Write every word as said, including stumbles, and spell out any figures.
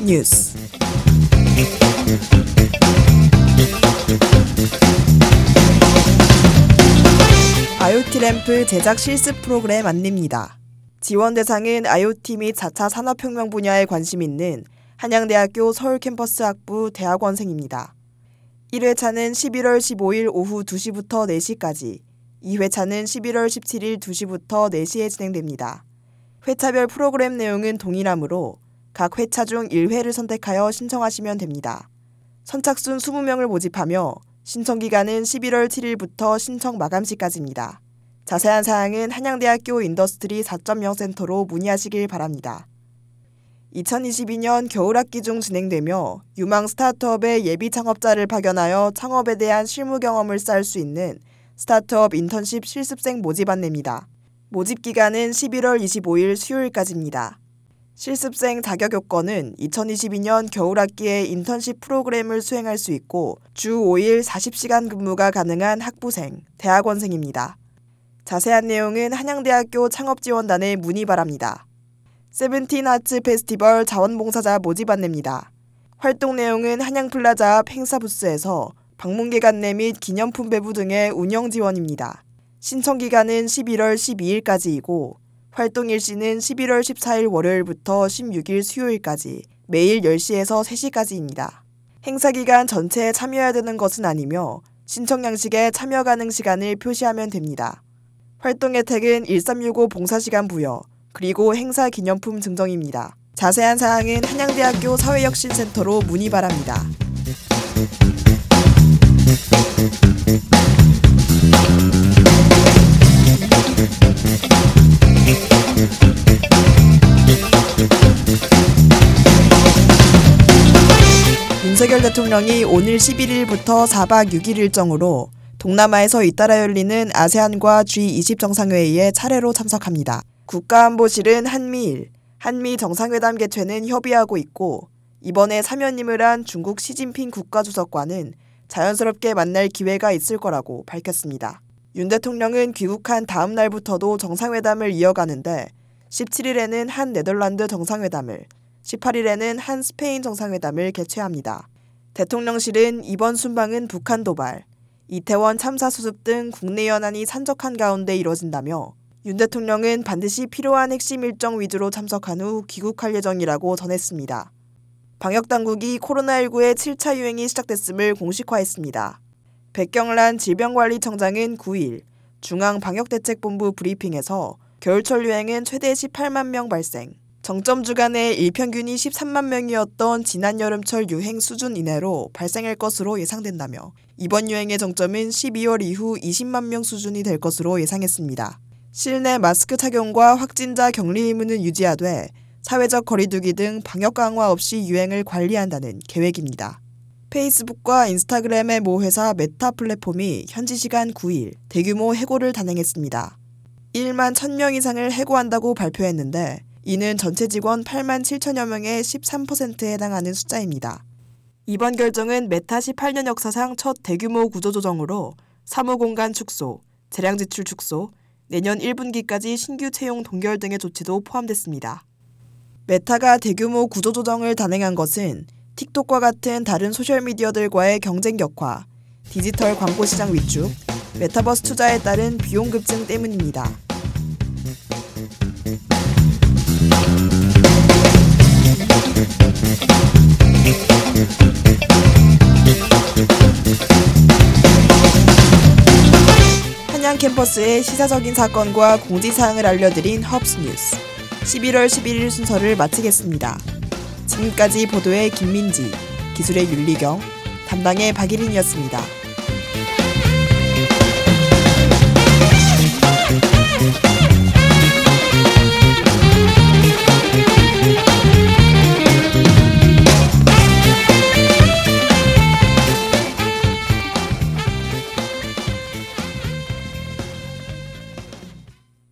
뉴스. 아이오티 램프 제작 실습 프로그램 안내입니다. 지원 대상은 아이오티 및 사 차 산업혁명 분야에 관심 있는 한양대학교 서울 캠퍼스 학부 대학원생입니다. 일 회차는 십일월 십오일 오후 두 시부터 네 시까지, 이 회차는 십일월 십칠일 두 시부터 네 시에 진행됩니다. 회차별 프로그램 내용은 동일하므로 각 회차 중 일 회를 선택하여 신청하시면 됩니다. 선착순 이십 명을 모집하며 신청 기간은 십일월 칠일부터 신청 마감시까지입니다. 자세한 사항은 한양대학교 인더스트리 사 점 영 센터로 문의하시길 바랍니다. 이천이십이년 겨울학기 중 진행되며 유망 스타트업의 예비 창업자를 파견하여 창업에 대한 실무 경험을 쌓을 수 있는 스타트업 인턴십 실습생 모집 안내입니다. 모집 기간은 십일월 이십오일 수요일까지입니다. 실습생 자격 요건은 이천이십이년 겨울학기에 인턴십 프로그램을 수행할 수 있고 주 오 일 사십 시간 근무가 가능한 학부생, 대학원생입니다. 자세한 내용은 한양대학교 창업지원단에 문의 바랍니다. 세븐틴 아츠 페스티벌 자원봉사자 모집 안내입니다. 활동 내용은 한양플라자 앞 행사 부스에서 방문객 안내 및 기념품 배부 등의 운영 지원입니다. 신청 기간은 십일월 십이일까지이고 활동 일시는 십일월 십사일 월요일부터 십육일 수요일까지 매일 열 시에서 세 시까지입니다. 행사 기간 전체에 참여해야 되는 것은 아니며 신청 양식에 참여 가능 시간을 표시하면 됩니다. 활동 혜택은 일삼육오 봉사시간 부여, 그리고 행사 기념품 증정입니다. 자세한 사항은 한양대학교 사회혁신센터로 문의 바랍니다. 윤석열 대통령이 오늘 십일일부터 사박 육일 일정으로 동남아에서 잇따라 열리는 아세안과 지 이십 정상회의에 차례로 참석합니다. 국가안보실은 한미일, 한미 정상회담 개최는 협의하고 있고 이번에 사면임을 한 중국 시진핑 국가주석과는 자연스럽게 만날 기회가 있을 거라고 밝혔습니다. 윤 대통령은 귀국한 다음 날부터도 정상회담을 이어가는데 십칠일에는 한 네덜란드 정상회담을, 십팔일에는 한 스페인 정상회담을 개최합니다. 대통령실은 이번 순방은 북한 도발, 이태원 참사 수습 등 국내 연안이 산적한 가운데 이뤄진다며 윤 대통령은 반드시 필요한 핵심 일정 위주로 참석한 후 귀국할 예정이라고 전했습니다. 방역당국이 코로나십구의 칠 차 유행이 시작됐음을 공식화했습니다. 백경란 질병관리청장은 구일 중앙방역대책본부 브리핑에서 겨울철 유행은 최대 십팔만 명 발생, 정점 주간의 일평균이 십삼만 명이었던 지난 여름철 유행 수준 이내로 발생할 것으로 예상된다며 이번 유행의 정점은 십이월 이후 이십만 명 수준이 될 것으로 예상했습니다. 실내 마스크 착용과 확진자 격리 의무는 유지하되 사회적 거리두기 등 방역 강화 없이 유행을 관리한다는 계획입니다. 페이스북과 인스타그램의 모 회사 메타 플랫폼이 현지 시간 구일 대규모 해고를 단행했습니다. 일만 천 명 이상을 해고한다고 발표했는데 이는 전체 직원 팔만 칠천여 명의 십삼 퍼센트에 해당하는 숫자입니다. 이번 결정은 메타 십팔 년 역사상 첫 대규모 구조조정으로 사무공간 축소, 재량 지출 축소, 내년 일 분기까지 신규 채용 동결 등의 조치도 포함됐습니다. 메타가 대규모 구조조정을 단행한 것은 틱톡과 같은 다른 소셜미디어들과의 경쟁 격화, 디지털 광고 시장 위축, 메타버스 투자에 따른 비용 급증 때문입니다. 한양 캠퍼스의 시사적인 사건과 공지사항을 알려드린 헙스 뉴스. 십일월 십일일 순서를 마치겠습니다. 지금까지 보도의 김민지, 기술의 윤리경, 담당의 박일인이었습니다.